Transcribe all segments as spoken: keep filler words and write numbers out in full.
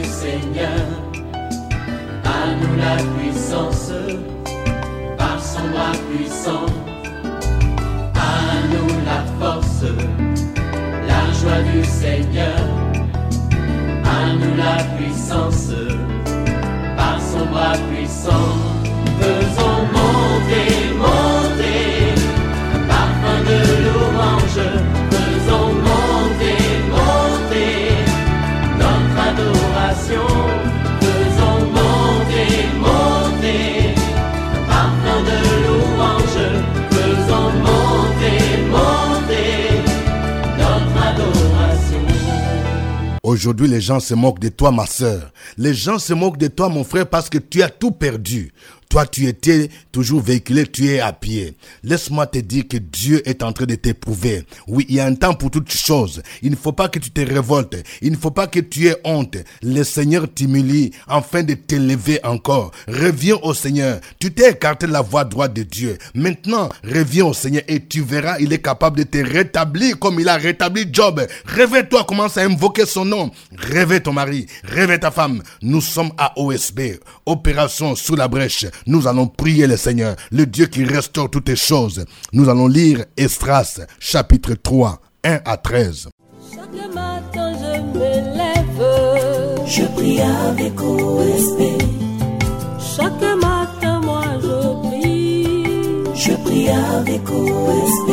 Seigneur. À nous la puissance, par son bras puissant. À nous la force, la joie du Seigneur. À nous la puissance, par son bras puissant. Faisons monter, monter, parfum de louange. Faisons monter, monter, notre adoration. Faisons monter, monter, parfum de louange. Faisons monter, monter, notre adoration. Aujourd'hui, les gens se moquent de toi, ma sœur. Les gens se moquent de toi, mon frère, parce que tu as tout perdu. Toi, tu étais toujours véhiculé, tu es à pied. Laisse-moi te dire que Dieu est en train de t'éprouver. Oui, il y a un temps pour toutes choses. Il ne faut pas que tu te révoltes. Il ne faut pas que tu aies honte. Le Seigneur t'humilie afin de t'élever encore. Reviens au Seigneur. Tu t'es écarté de la voie droite de Dieu. Maintenant, reviens au Seigneur et tu verras, il est capable de te rétablir comme il a rétabli Job. Réveille-toi, commence à invoquer son nom. Réveille ton mari, réveille ta femme. Nous sommes à O S B, opération sous la brèche. Nous allons prier le Seigneur, le Dieu qui restaure toutes les choses. Nous allons lire Esdras, chapitre trois, un à treize. Chaque matin je me lève, je prie avec O S B. Chaque matin moi je prie, je prie avec O S B.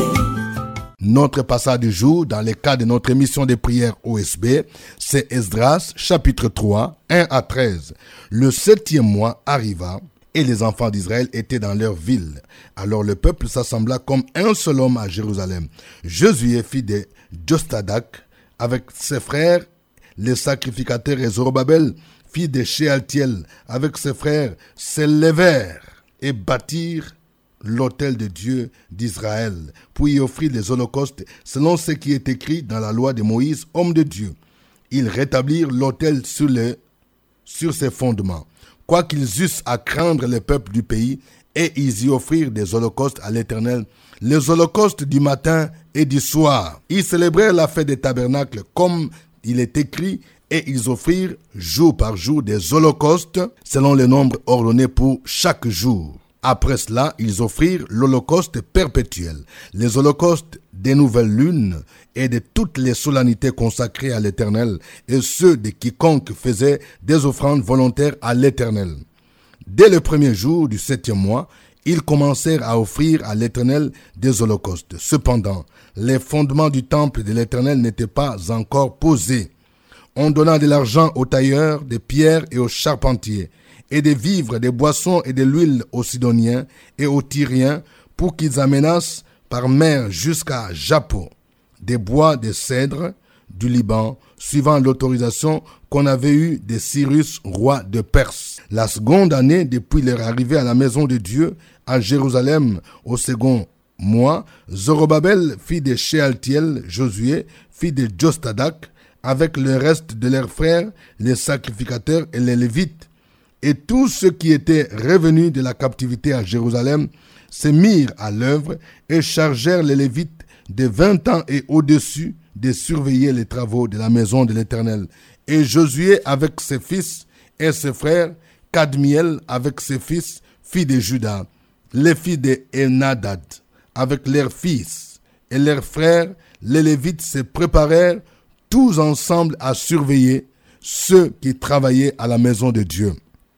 Notre passage du jour, dans le cadre de notre émission de prière O S B, c'est Esdras, chapitre trois, un à treize. Le septième mois arriva, et les enfants d'Israël étaient dans leur ville. Alors le peuple s'assembla comme un seul homme à Jérusalem. Josué, fils de Jostadak, avec ses frères, les sacrificateurs, et Zorobabel, fils de Shealtiel, avec ses frères, s'élevèrent et bâtirent l'autel de Dieu d'Israël, pour y offrir les holocaustes selon ce qui est écrit dans la loi de Moïse, homme de Dieu. Ils rétablirent l'autel sur, les, sur ses fondements. Quoiqu'ils eussent à craindre le peuple du pays, et ils y offrirent des holocaustes à l'Éternel, les holocaustes du matin et du soir. Ils célébrèrent la fête des tabernacles comme il est écrit, et ils offrirent jour par jour des holocaustes selon le nombre ordonné pour chaque jour. Après cela, ils offrirent l'holocauste perpétuel, les holocaustes des nouvelles lunes et de toutes les solennités consacrées à l'Éternel, et ceux de quiconque faisait des offrandes volontaires à l'Éternel. Dès le premier jour du septième mois, ils commencèrent à offrir à l'Éternel des holocaustes. Cependant, les fondements du temple de l'Éternel n'étaient pas encore posés. On donna de l'argent aux tailleurs, des pierres et aux charpentiers, et des vivres, des boissons et de l'huile aux Sidoniens et aux Tyriens, pour qu'ils amenassent par mer jusqu'à Jappo des bois de cèdre du Liban, suivant l'autorisation qu'on avait eue de Cyrus, roi de Perse. La seconde année, depuis leur arrivée à la maison de Dieu, à Jérusalem, au second mois, Zorobabel, fils de Shealtiel, Josué, fils de Jostadak, avec le reste de leurs frères, les sacrificateurs et les Lévites, et tous ceux qui étaient revenus de la captivité à Jérusalem se mirent à l'œuvre et chargèrent les Lévites de vingt ans et au-dessus de surveiller les travaux de la maison de l'Éternel. Et Josué avec ses fils et ses frères, Kadmiel avec ses fils, fils de Juda, les fils de Enadad avec leurs fils et leurs frères, les Lévites se préparèrent tous ensemble à surveiller ceux qui travaillaient à la maison de Dieu.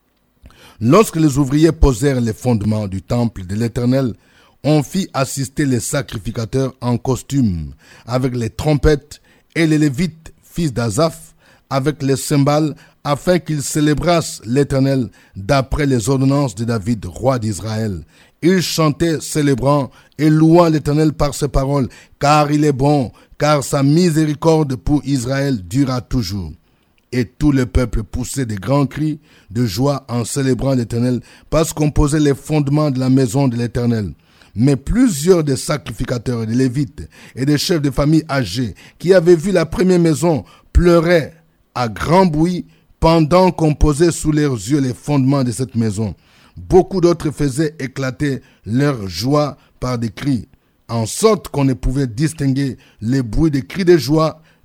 Lorsque les ouvriers posèrent les fondements du temple de l'Éternel, on fit assister les sacrificateurs en costume, avec les trompettes, et les Lévites, fils d'Azaph, avec les cymbales, afin qu'ils célébrassent l'Éternel d'après les ordonnances de David, roi d'Israël. Ils chantaient, célébrant et louant l'Éternel par ses paroles, car il est bon, car sa miséricorde pour Israël durera toujours. Et tout le peuple poussait de grands cris de joie en célébrant l'Éternel, parce qu'on posait les fondements de la maison de l'Éternel. Mais plusieurs des sacrificateurs, des Lévites et des chefs de famille âgés qui avaient vu la première maison pleuraient à grand bruit pendant qu'on posait sous leurs yeux les fondements de cette maison. Beaucoup d'autres faisaient éclater leur joie par des cris, en sorte qu'on ne pouvait distinguer les bruits des cris de joie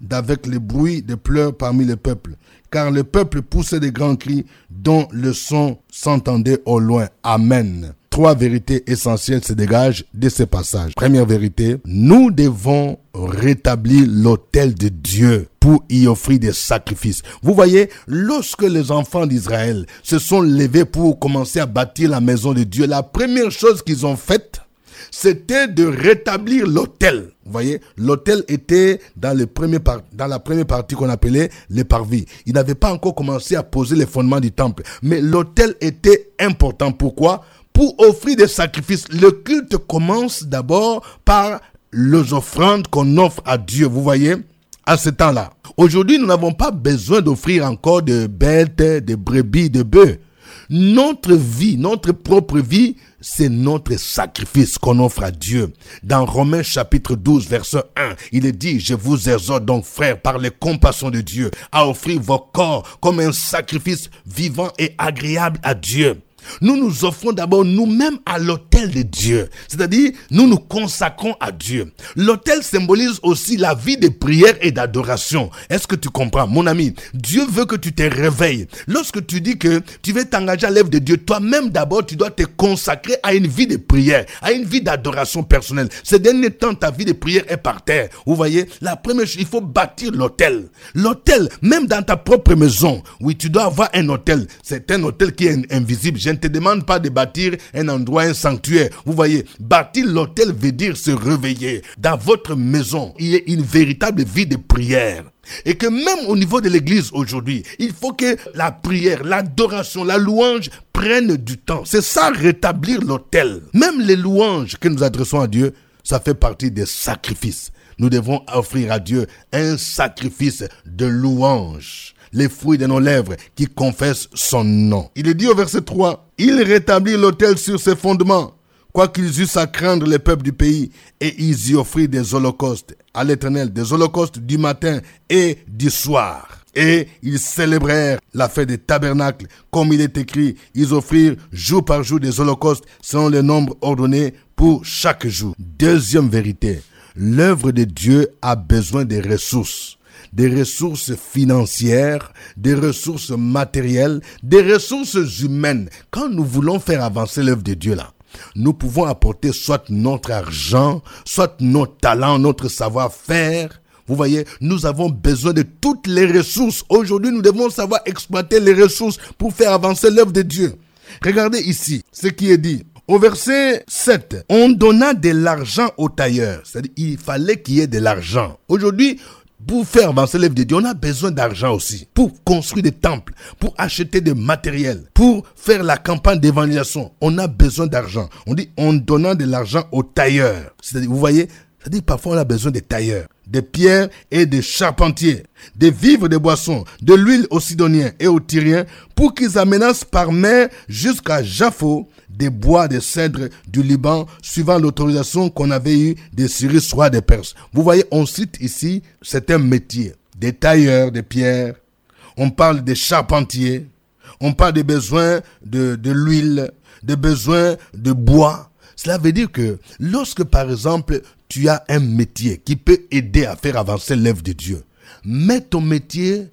d'avec le bruit de pleurs parmi le peuple, car le peuple poussait de grands cris dont le son s'entendait au loin. Amen. Trois vérités essentielles se dégagent de ce passage. Première vérité, nous devons rétablir l'autel de Dieu pour y offrir des sacrifices. Vous voyez, lorsque les enfants d'Israël se sont levés pour commencer à bâtir la maison de Dieu, la première chose qu'ils ont faite, c'était de rétablir l'autel. Vous voyez, l'autel était dans, le premier par- dans la première partie qu'on appelait les parvis. Ils n'avaient pas encore commencé à poser les fondements du temple. Mais l'autel était important. Pourquoi ? Pour offrir des sacrifices. Le culte commence d'abord par les offrandes qu'on offre à Dieu. Vous voyez, à ce temps-là. Aujourd'hui, nous n'avons pas besoin d'offrir encore de bêtes, de brebis, de bœufs. Notre vie, notre propre vie, c'est notre sacrifice qu'on offre à Dieu. Dans Romains chapitre douze, verset un, il est dit, je vous exhorte donc, frères, par les compassions de Dieu, à offrir vos corps comme un sacrifice vivant et agréable à Dieu. Nous nous offrons d'abord nous-mêmes à l'autel de Dieu. C'est-à-dire, nous nous consacrons à Dieu. L'autel symbolise aussi la vie de prière et d'adoration. Est-ce que tu comprends, mon ami? Dieu veut que tu te réveilles. Lorsque tu dis que tu veux t'engager à l'œuvre de Dieu, toi-même d'abord, tu dois te consacrer à une vie de prière, à une vie d'adoration personnelle. Ces derniers temps, ta vie de prière est par terre. Vous voyez, la première chose, il faut bâtir l'autel. L'autel, même dans ta propre maison, oui, tu dois avoir un autel. C'est un autel qui est invisible. Je ne te demande pas de bâtir un endroit, un sanctuaire. Vous voyez, bâtir l'autel veut dire se réveiller. Dans votre maison, il y a une véritable vie de prière. Et que même au niveau de l'église aujourd'hui, il faut que la prière, l'adoration, la louange prennent du temps. C'est ça, rétablir l'autel. Même les louanges que nous adressons à Dieu, ça fait partie des sacrifices. Nous devons offrir à Dieu un sacrifice de louange. Les fruits de nos lèvres qui confessent son nom. Il est dit au verset trois, « Il rétablit l'autel sur ses fondements, quoiqu'ils eussent à craindre les peuples du pays, et ils y offrirent des holocaustes à l'Éternel, des holocaustes du matin et du soir. Et ils célébrèrent la fête des tabernacles, comme il est écrit, ils offrirent jour par jour des holocaustes selon le nombre ordonné pour chaque jour. » Deuxième vérité, l'œuvre de Dieu a besoin des ressources. Des ressources financières, des ressources matérielles, des ressources humaines. Quand nous voulons faire avancer l'œuvre de Dieu là, nous pouvons apporter soit notre argent, soit nos talents, notre savoir-faire. Vous voyez, nous avons besoin de toutes les ressources. Aujourd'hui, nous devons savoir exploiter les ressources pour faire avancer l'œuvre de Dieu. Regardez ici ce qui est dit. Au verset sept, on donna de l'argent aux tailleurs. C'est-à-dire, il fallait qu'il y ait de l'argent. Aujourd'hui, pour faire avancer l'œuvre de Dieu, on a besoin d'argent aussi. Pour construire des temples, pour acheter des matériels, pour faire la campagne d'évangélisation, on a besoin d'argent. On dit, en donnant de l'argent aux tailleurs. C'est-à-dire, vous voyez, c'est-à-dire parfois on a besoin des tailleurs, des pierres et des charpentiers, des vivres, des boissons, de l'huile aux Sidoniens et aux Tyriens, pour qu'ils amenassent par mer jusqu'à Jaffo des bois de cèdre du Liban, suivant l'autorisation qu'on avait eue des Syriens, soit des Perses. Vous voyez, on cite ici, c'est un métier. Des tailleurs de pierre, on parle des charpentiers, on parle des besoins de, de l'huile, des besoins de bois. Cela veut dire que lorsque, par exemple, tu as un métier qui peut aider à faire avancer l'œuvre de Dieu, mets ton métier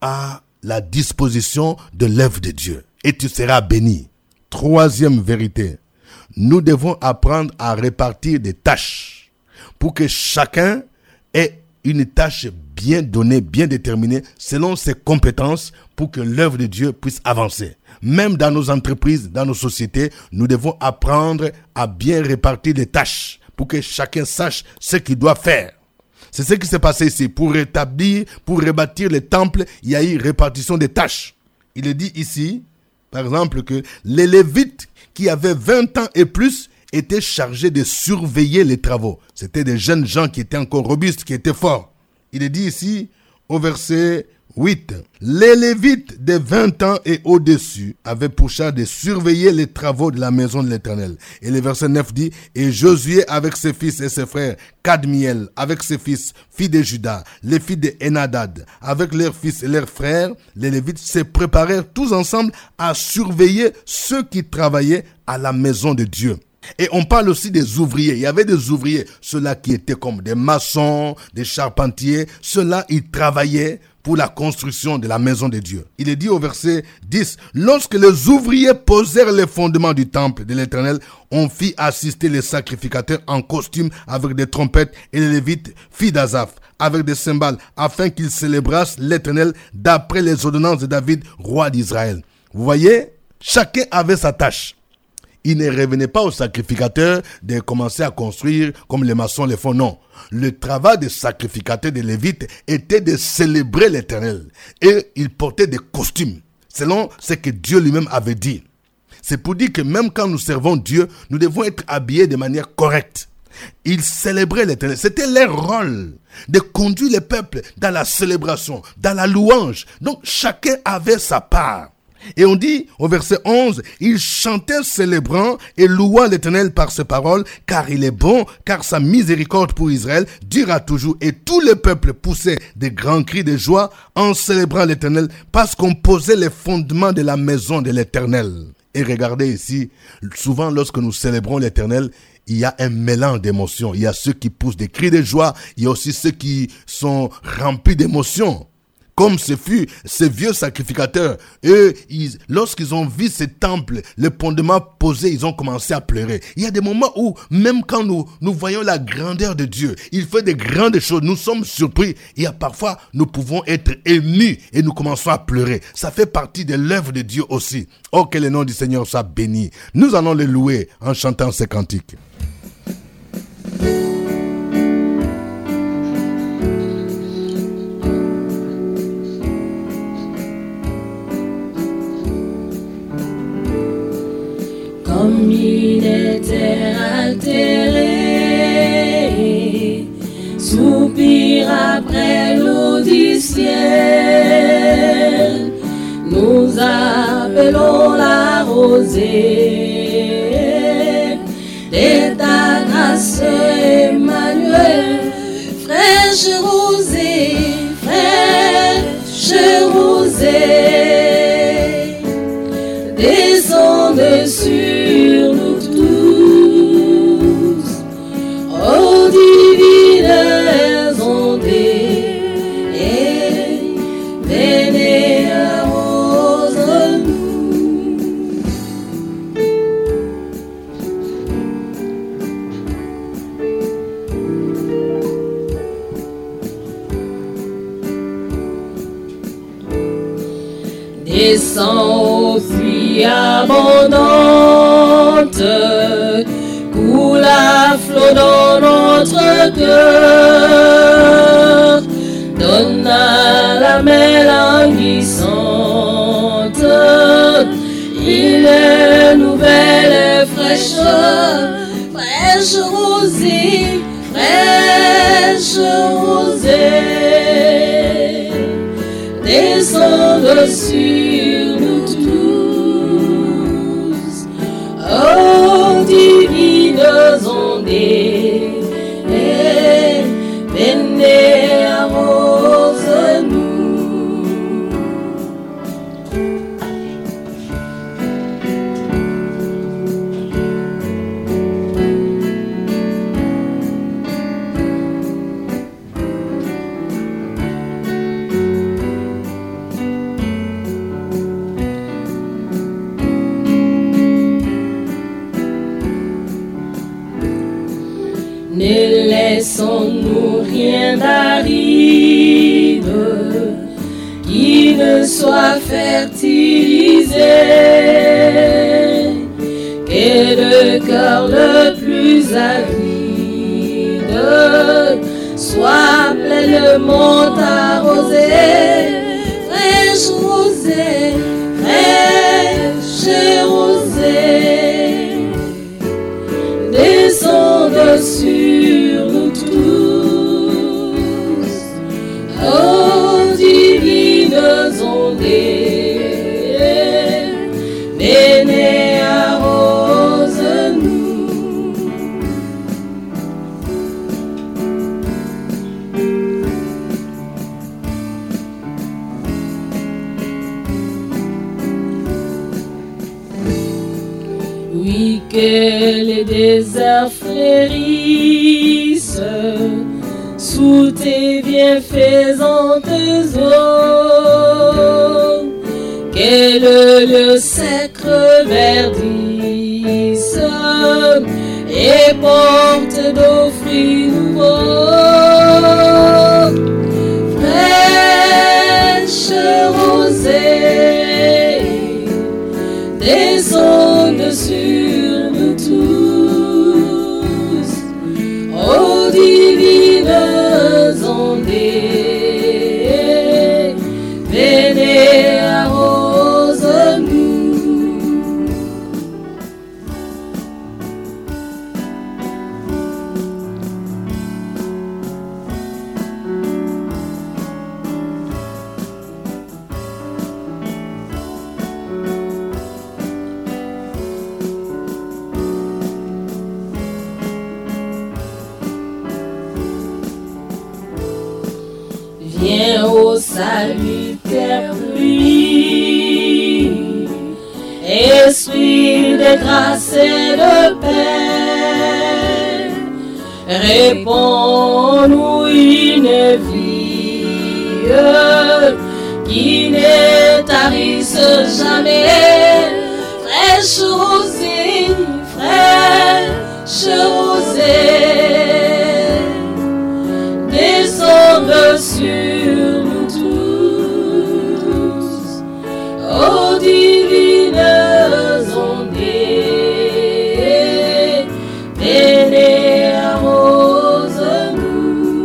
à la disposition de l'œuvre de Dieu et tu seras béni. Troisième vérité, nous devons apprendre à répartir des tâches pour que chacun ait une tâche bien donnée, bien déterminée, selon ses compétences pour que l'œuvre de Dieu puisse avancer. Même dans nos entreprises, dans nos sociétés, nous devons apprendre à bien répartir les tâches pour que chacun sache ce qu'il doit faire. C'est ce qui s'est passé ici. Pour rétablir, pour rebâtir les temples, il y a eu répartition des tâches. Il est dit ici, par exemple, que les Lévites qui avaient vingt ans et plus étaient chargés de surveiller les travaux. C'était des jeunes gens qui étaient encore robustes, qui étaient forts. Il est dit ici, au verset huit, les Lévites de vingt ans et au-dessus avaient pour charge de surveiller les travaux de la maison de l'Éternel. Et le verset neuf dit, et Josué avec ses fils et ses frères, Kadmiel avec ses fils, filles de Juda, les filles de Enadad, avec leurs fils et leurs frères, les Lévites se préparèrent tous ensemble à surveiller ceux qui travaillaient à la maison de Dieu. Et on parle aussi des ouvriers. Il y avait des ouvriers, ceux-là qui étaient comme des maçons, des charpentiers. Ceux-là, ils travaillaient pour la construction de la maison de Dieu. Il est dit au verset dix, « Lorsque les ouvriers posèrent les fondements du temple de l'Éternel, on fit assister les sacrificateurs en costume avec des trompettes et les Lévites filles d'Azaph avec des cymbales, afin qu'ils célébrassent l'Éternel d'après les ordonnances de David, roi d'Israël. » Vous voyez, chacun avait sa tâche. Il ne revenait pas aux sacrificateurs de commencer à construire comme les maçons le font, non. Le travail des sacrificateurs des Lévites était de célébrer l'Éternel. Et ils portaient des costumes, selon ce que Dieu lui-même avait dit. C'est pour dire que même quand nous servons Dieu, nous devons être habillés de manière correcte. Ils célébraient l'Éternel. C'était leur rôle de conduire le peuple dans la célébration, dans la louange. Donc chacun avait sa part. Et on dit au verset onze, « Ils chantaient célébrant et louant l'Éternel par ses paroles, car il est bon, car sa miséricorde pour Israël durera toujours. » Et tout le peuple poussait des grands cris de joie en célébrant l'Éternel, parce qu'on posait les fondements de la maison de l'Éternel. Et regardez ici, souvent lorsque nous célébrons l'Éternel, il y a un mélange d'émotions. Il y a ceux qui poussent des cris de joie, il y a aussi ceux qui sont remplis d'émotions. Comme ce fut ces vieux sacrificateurs, eux, ils, lorsqu'ils ont vu ces temples, le fondement posé, ils ont commencé à pleurer. Il y a des moments où, même quand nous, nous voyons la grandeur de Dieu, il fait de grandes choses, nous sommes surpris. Il y a parfois, nous pouvons être émus et nous commençons à pleurer. Ça fait partie de l'œuvre de Dieu aussi. Oh, que le nom du Seigneur soit béni. Nous allons le louer en chantant ces cantiques. Comme il était altéré, soupir après l'eau du ciel, nous appelons la rosée de ta grâce, Emmanuel, fraîche rosée, fraîche rosée, descende sur nous tous, ô divines ondées, et venez arrose-nous. Descends aux pluies abondantes, coule à flot dans notre cœur, donne à la mer languissante une nouvelle fraîcheur, fraîche rosée, fraîche rosée, descende sur nous tous, ô divines ondées, et venez arrose-nous. Ne laissons-nous rien d'aride qui ne soit fertilisé, que le cœur le plus avide soit pleinement arrosé, fraîche rosée, fraîche rosée, descende sur nous tous, ô divines ondées, venez arrose-nous. Oui, que les déserts fleurissent sous tes bienfaisantes eaux, que le lieu sec reverdisse et porte d'eau fruits nouveaux, fraîche rosée, descende sur nous tous, ô divines ondées, venez arrose-nous. Viens au salutaire pluie, esprit de grâce et de paix, réponds-nous une vie qui ne tarisse jamais, fraîche rosée, fraîche rosée, descende sur nous tous, ô divines ondées, venez arrose-nous.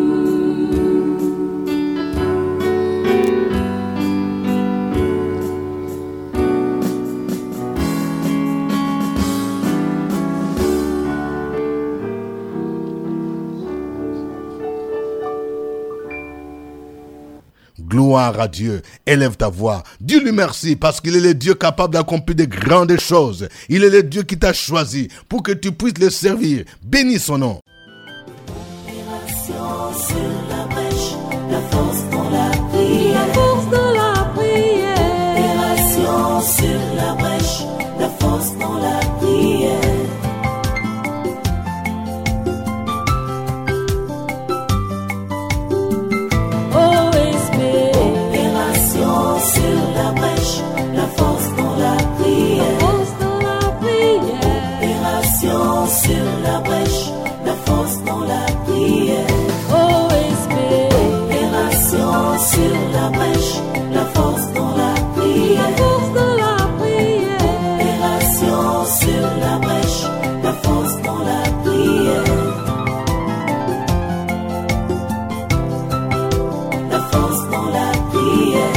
Gloire à Dieu, élève ta voix, dis-lui merci parce qu'il est le Dieu capable d'accomplir de grandes choses. Il est le Dieu qui t'a choisi pour que tu puisses le servir. Bénis son nom. Opération sur la brèche, la force dans la prière. La force dans la prière. Opération sur la brèche, la force dans la prière. Opération sur la brèche, la force dans la prière. Force dans la prière. Opération sur la brèche, la force dans la prière. O S B. Opération sur la brèche, la force dans la prière. La force dans la prière. Opération sur la brèche, la force dans la prière. La force dans la prière.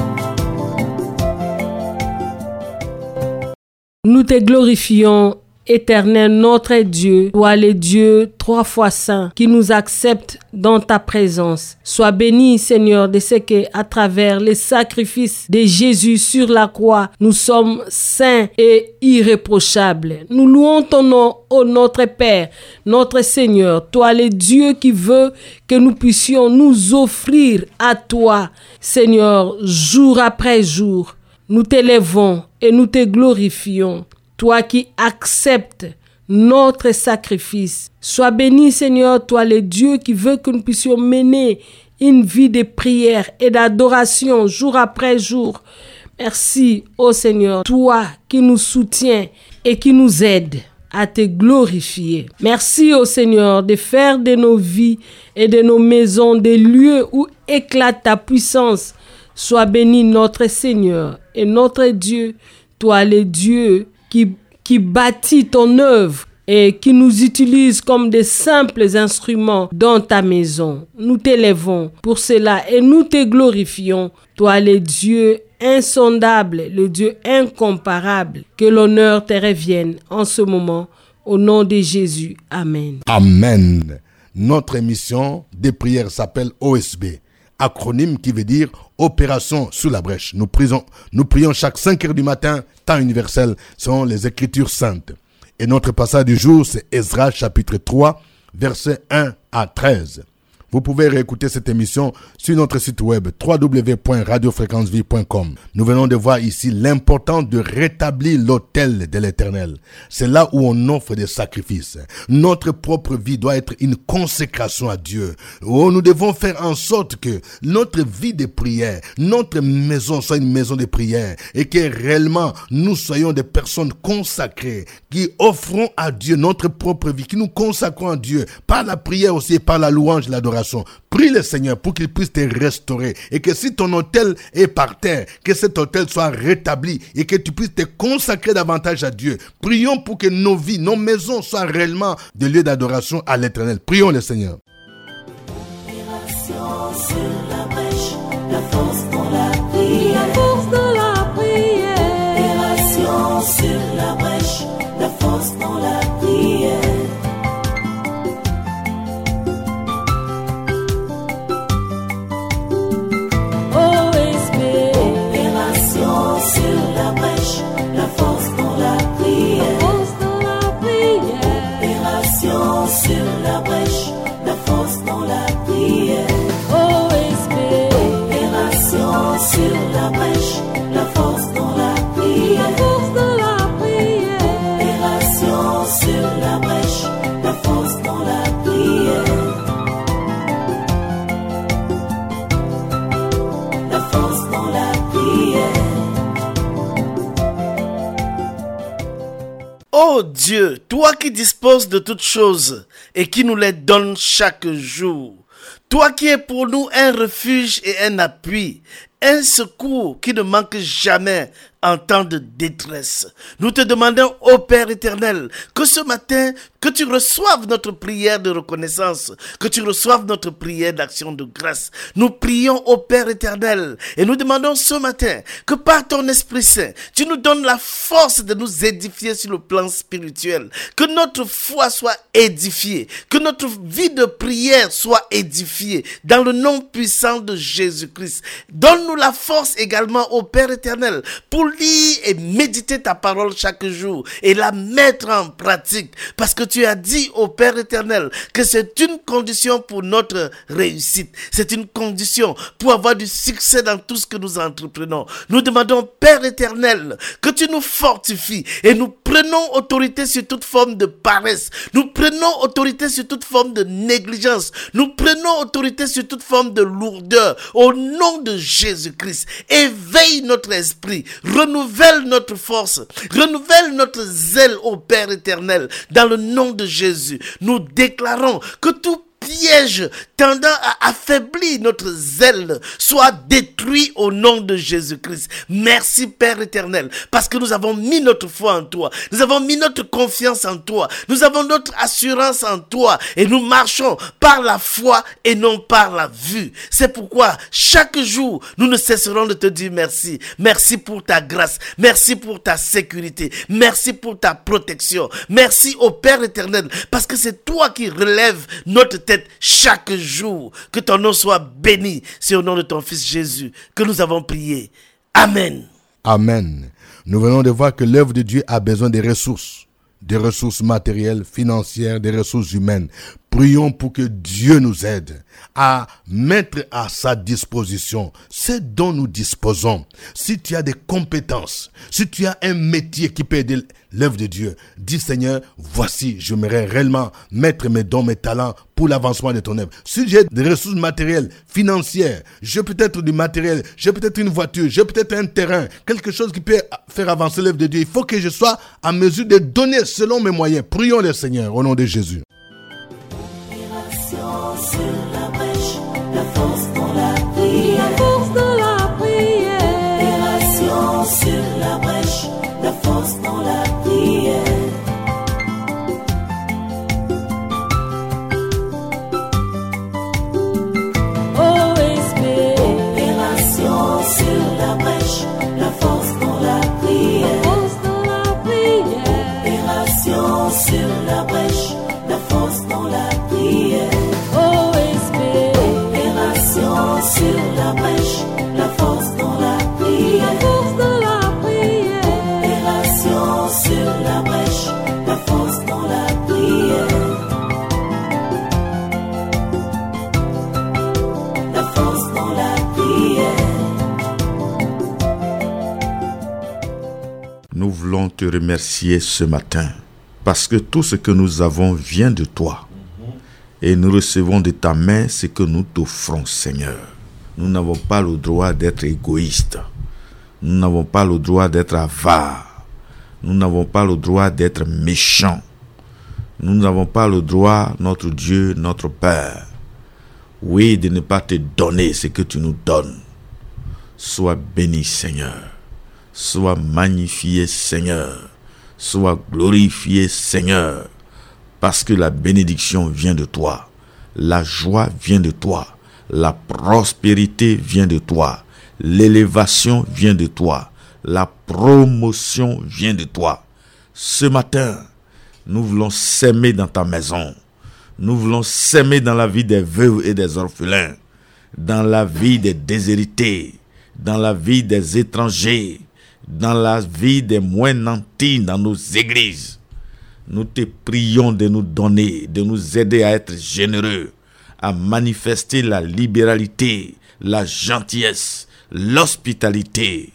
Nous te glorifions, Éternel notre Dieu, toi le Dieu trois fois saint qui nous accepte dans ta présence. Sois béni, Seigneur, de ce que, à travers les sacrifices de Jésus sur la croix, nous sommes saints et irréprochables. Nous louons ton nom, ô notre Père, notre Seigneur, toi le Dieu qui veut que nous puissions nous offrir à toi, Seigneur, jour après jour. Nous t'élèvons et nous te glorifions. Toi qui acceptes notre sacrifice. Sois béni, Seigneur, toi le Dieu qui veut que nous puissions mener une vie de prière et d'adoration jour après jour. Merci, ô Seigneur, toi qui nous soutiens et qui nous aide à te glorifier. Merci, ô Seigneur, de faire de nos vies et de nos maisons des lieux où éclate ta puissance. Sois béni, notre Seigneur et notre Dieu, toi le Dieu qui, qui bâtit ton œuvre et qui nous utilise comme des simples instruments dans ta maison. Nous t'élèvons pour cela et nous te glorifions. Toi le Dieu insondable, le Dieu incomparable, que l'honneur te revienne en ce moment. Au nom de Jésus. Amen. Amen. Notre émission de prière s'appelle O S B. Acronyme qui veut dire Opération sous la brèche. Nous prions, nous prions chaque cinq heures du matin, temps universel, selon les Écritures saintes. Et notre passage du jour, c'est Esdras chapitre trois, versets un à treize. Vous pouvez réécouter cette émission sur notre site web w w w point radio fréquence vie point com. Nous venons de voir ici l'importance de rétablir l'autel de l'Éternel. C'est là où on offre des sacrifices. Notre propre vie doit être une consécration à Dieu. Oh, nous devons faire en sorte que notre vie de prière, notre maison soit une maison de prière et que réellement nous soyons des personnes consacrées qui offrons à Dieu notre propre vie, qui nous consacrons à Dieu par la prière aussi et par la louange et l'adoration. Prie le Seigneur pour qu'il puisse te restaurer et que si ton autel est par terre, que cet autel soit rétabli et que tu puisses te consacrer davantage à Dieu. Prions pour que nos vies, nos maisons soient réellement des lieux d'adoration à l'Éternel. Prions le Seigneur. Sur la brèche, la force dans la prière. La force dans la prière. Opération sur la brèche, la force dans la prière. O S B. Opération sur la brèche, la force dans la prière. La force dans la prière. Opération sur la brèche, la force dans la prière. O S B. Opération sur la brèche, la force dans la prière. La force dans la prière. Opération sur la brèche, la force dans la prière. La force dans la prière. Ô Dieu, toi qui disposes de toutes choses et qui nous les donnes chaque jour, toi qui es pour nous un refuge et un appui, un secours qui ne manque jamais en temps de détresse. Nous te demandons, ô Père éternel, que ce matin, que tu reçoives notre prière de reconnaissance, que tu reçoives notre prière d'action de grâce. Nous prions, ô Père éternel, et nous demandons ce matin que par ton Esprit Saint, tu nous donnes la force de nous édifier sur le plan spirituel, que notre foi soit édifiée, que notre vie de prière soit édifiée dans le nom puissant de Jésus-Christ. Donne-nous la force également, ô Père éternel, pour lire et méditer ta parole chaque jour et la mettre en pratique, parce que tu as dit au Père éternel que c'est une condition pour notre réussite, c'est une condition pour avoir du succès dans tout ce que nous entreprenons. Nous demandons, Père éternel, que tu nous fortifies et nous prenons autorité sur toute forme de paresse, nous prenons autorité sur toute forme de négligence, nous prenons autorité sur toute forme de lourdeur au nom de Jésus-Christ. Éveille notre esprit, renouvelle notre force, renouvelle notre zèle au Père éternel. Dans le nom de Jésus, nous déclarons que tout piège tendant à affaiblir notre zèle soit détruit au nom de Jésus-Christ. Merci Père éternel, parce que nous avons mis notre foi en toi, nous avons mis notre confiance en toi, nous avons notre assurance en toi et nous marchons par la foi et non par la vue. C'est pourquoi chaque jour nous ne cesserons de te dire merci. Merci pour ta grâce, merci pour ta sécurité, merci pour ta protection, merci au Père éternel, parce que c'est toi qui relèves notre tête chaque jour. Que ton nom soit béni. C'est au nom de ton Fils Jésus que nous avons prié. Amen. Amen. Nous venons de voir que l'œuvre de Dieu a besoin des ressources, des ressources matérielles, financières, des ressources humaines. Prions pour que Dieu nous aide à mettre à sa disposition ce dont nous disposons. Si tu as des compétences, si tu as un métier qui peut aider l'œuvre de Dieu, dis Seigneur, voici, j'aimerais réellement mettre mes dons, mes talents pour l'avancement de ton œuvre. Si j'ai des ressources matérielles, financières, j'ai peut-être du matériel, j'ai peut-être une voiture, j'ai peut-être un terrain, quelque chose qui peut faire avancer l'œuvre de Dieu, il faut que je sois en mesure de donner selon mes moyens. Prions le Seigneur au nom de Jésus. Sur la brèche, la force dans la prière. La force dans la prière. Opération sur la brèche, la force dans la prière. O S B. Opération sur la brèche, la force dans la prière. La force dans la prière. Opération sur la brèche, la force dans la prière. O S B. Opération sur la brèche, la force dans la prière. La force dans la prière. Opération sur la brèche, la force dans la prière. te remercier ce matin parce que tout ce que nous avons vient de toi. Et nous recevons de ta main ce que nous t'offrons, Seigneur. Nous n'avons pas le droit d'être égoïstes. Nous n'avons pas le droit d'être avares. Nous n'avons pas le droit d'être méchants. Nous n'avons pas le droit, notre Dieu, notre Père, oui, de ne pas te donner ce que tu nous donnes. Sois béni, Seigneur. Sois magnifié, Seigneur. Sois glorifié, Seigneur. Parce que la bénédiction vient de toi. La joie vient de toi. La prospérité vient de toi. L'élévation vient de toi. La promotion vient de toi. Ce matin, nous voulons s'aimer dans ta maison. Nous voulons s'aimer dans la vie des veuves et des orphelins, dans la vie des déshérités, dans la vie des étrangers, dans la vie des moins nantis dans nos églises. Nous te prions de nous donner, de nous aider à être généreux, à manifester la libéralité, la gentillesse, l'hospitalité.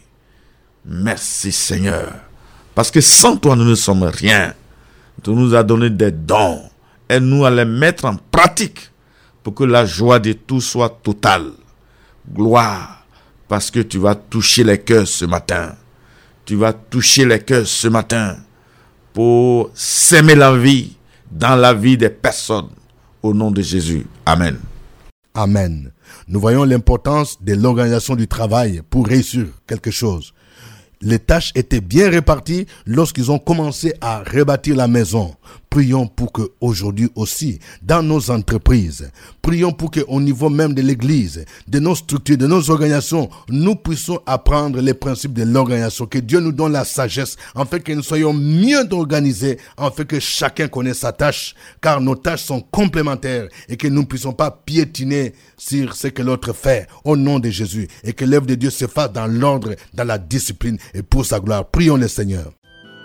Merci Seigneur, parce que sans toi nous ne sommes rien. Tu nous as donné des dons. Aide-nous à les mettre en pratique pour que la joie de tous soit totale. Gloire, parce que tu vas toucher les cœurs ce matin. Tu vas toucher les cœurs ce matin pour s'aimer la vie dans la vie des personnes. Au nom de Jésus. Amen. Amen. Nous voyons l'importance de l'organisation du travail pour réussir quelque chose. Les tâches étaient bien réparties lorsqu'ils ont commencé à rebâtir la maison. Prions pour que aujourd'hui aussi, dans nos entreprises, prions pour qu'au niveau même de l'église, de nos structures, de nos organisations, nous puissions apprendre les principes de l'organisation. Que Dieu nous donne la sagesse, en fait que nous soyons mieux organisés, en fait que chacun connaisse sa tâche, car nos tâches sont complémentaires et que nous ne puissions pas piétiner sur ce que l'autre fait au nom de Jésus et que l'œuvre de Dieu se fasse dans l'ordre, dans la discipline et pour sa gloire. Prions le Seigneur.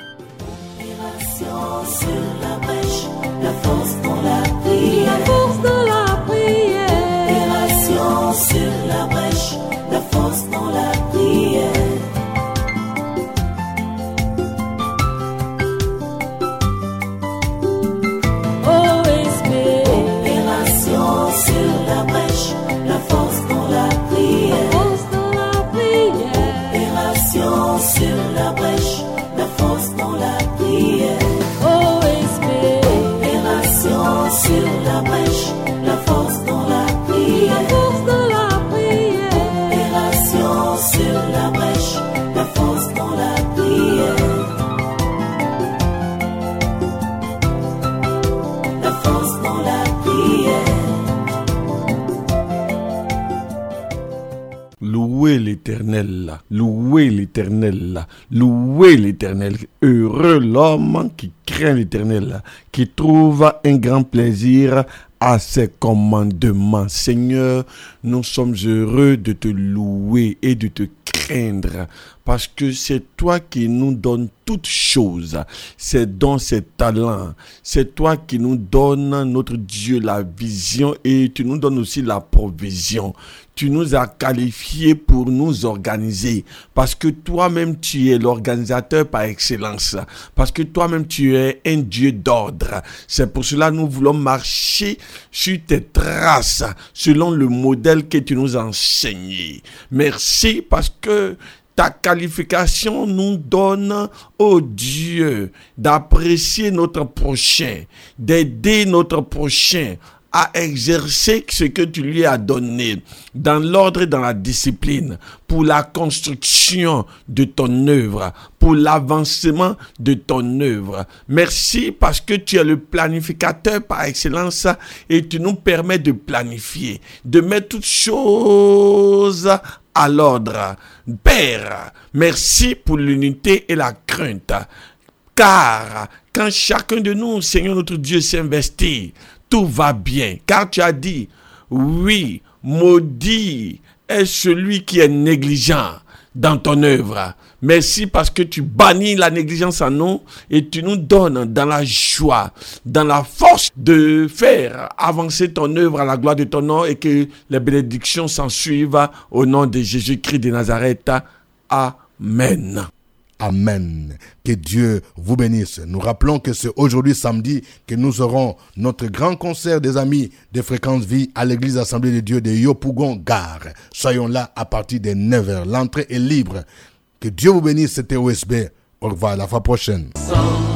Sur la brèche, la force dans la prière. La force dans la prière. Opération sur la brèche, la force dans la prière. O S B. Opération sur la brèche, la force dans la prière. La force dans la prière. Opération sur la brèche, la force dans la prière. O S B. Opération sur la brèche, la force dans la prière. La force dans la prière. Opération sur la brèche, la force dans la prière. La force dans la prière. Louez l'Éternel, louez l'Éternel, louez l'Éternel. Heureux l'homme qui craint l'Éternel, qui trouve un grand plaisir à ses commandements. Seigneur, nous sommes heureux de te louer et de te craindre, parce que c'est toi qui nous donnes toutes choses, c'est dons, c'est talents, c'est toi qui nous donnes, notre Dieu, la vision, et tu nous donnes aussi la provision. Tu nous as qualifiés pour nous organiser, parce que toi-même tu es l'organisateur par excellence, parce que toi-même tu es un Dieu d'ordre. C'est pour cela que nous voulons marcher sur tes traces, selon le modèle que tu nous as enseigné. Merci parce que ta qualification nous donne, oh Dieu, d'apprécier notre prochain, d'aider notre prochain à exercer ce que tu lui as donné dans l'ordre et dans la discipline pour la construction de ton œuvre, pour l'avancement de ton œuvre. Merci parce que tu es le planificateur par excellence et tu nous permets de planifier, de mettre toutes choses à l'ordre. Père, merci pour l'unité et la crainte, car quand chacun de nous, Seigneur notre Dieu, s'investit, tout va bien, car tu as dit, oui, maudit est celui qui est négligent dans ton œuvre. Merci parce que tu bannis la négligence en nous et tu nous donnes dans la joie, dans la force de faire avancer ton œuvre à la gloire de ton nom et que les bénédictions s'en suivent au nom de Jésus-Christ de Nazareth. Amen. Amen. Que Dieu vous bénisse. Nous rappelons que c'est aujourd'hui samedi que nous aurons notre grand concert des amis de Fréquence Vie à l'église Assemblée de Dieu de Yopougon Gare. Soyons là à partir de neuf heures. L'entrée est libre. Que Dieu vous bénisse. C'était O S B. Au revoir. À la fois prochaine. Sans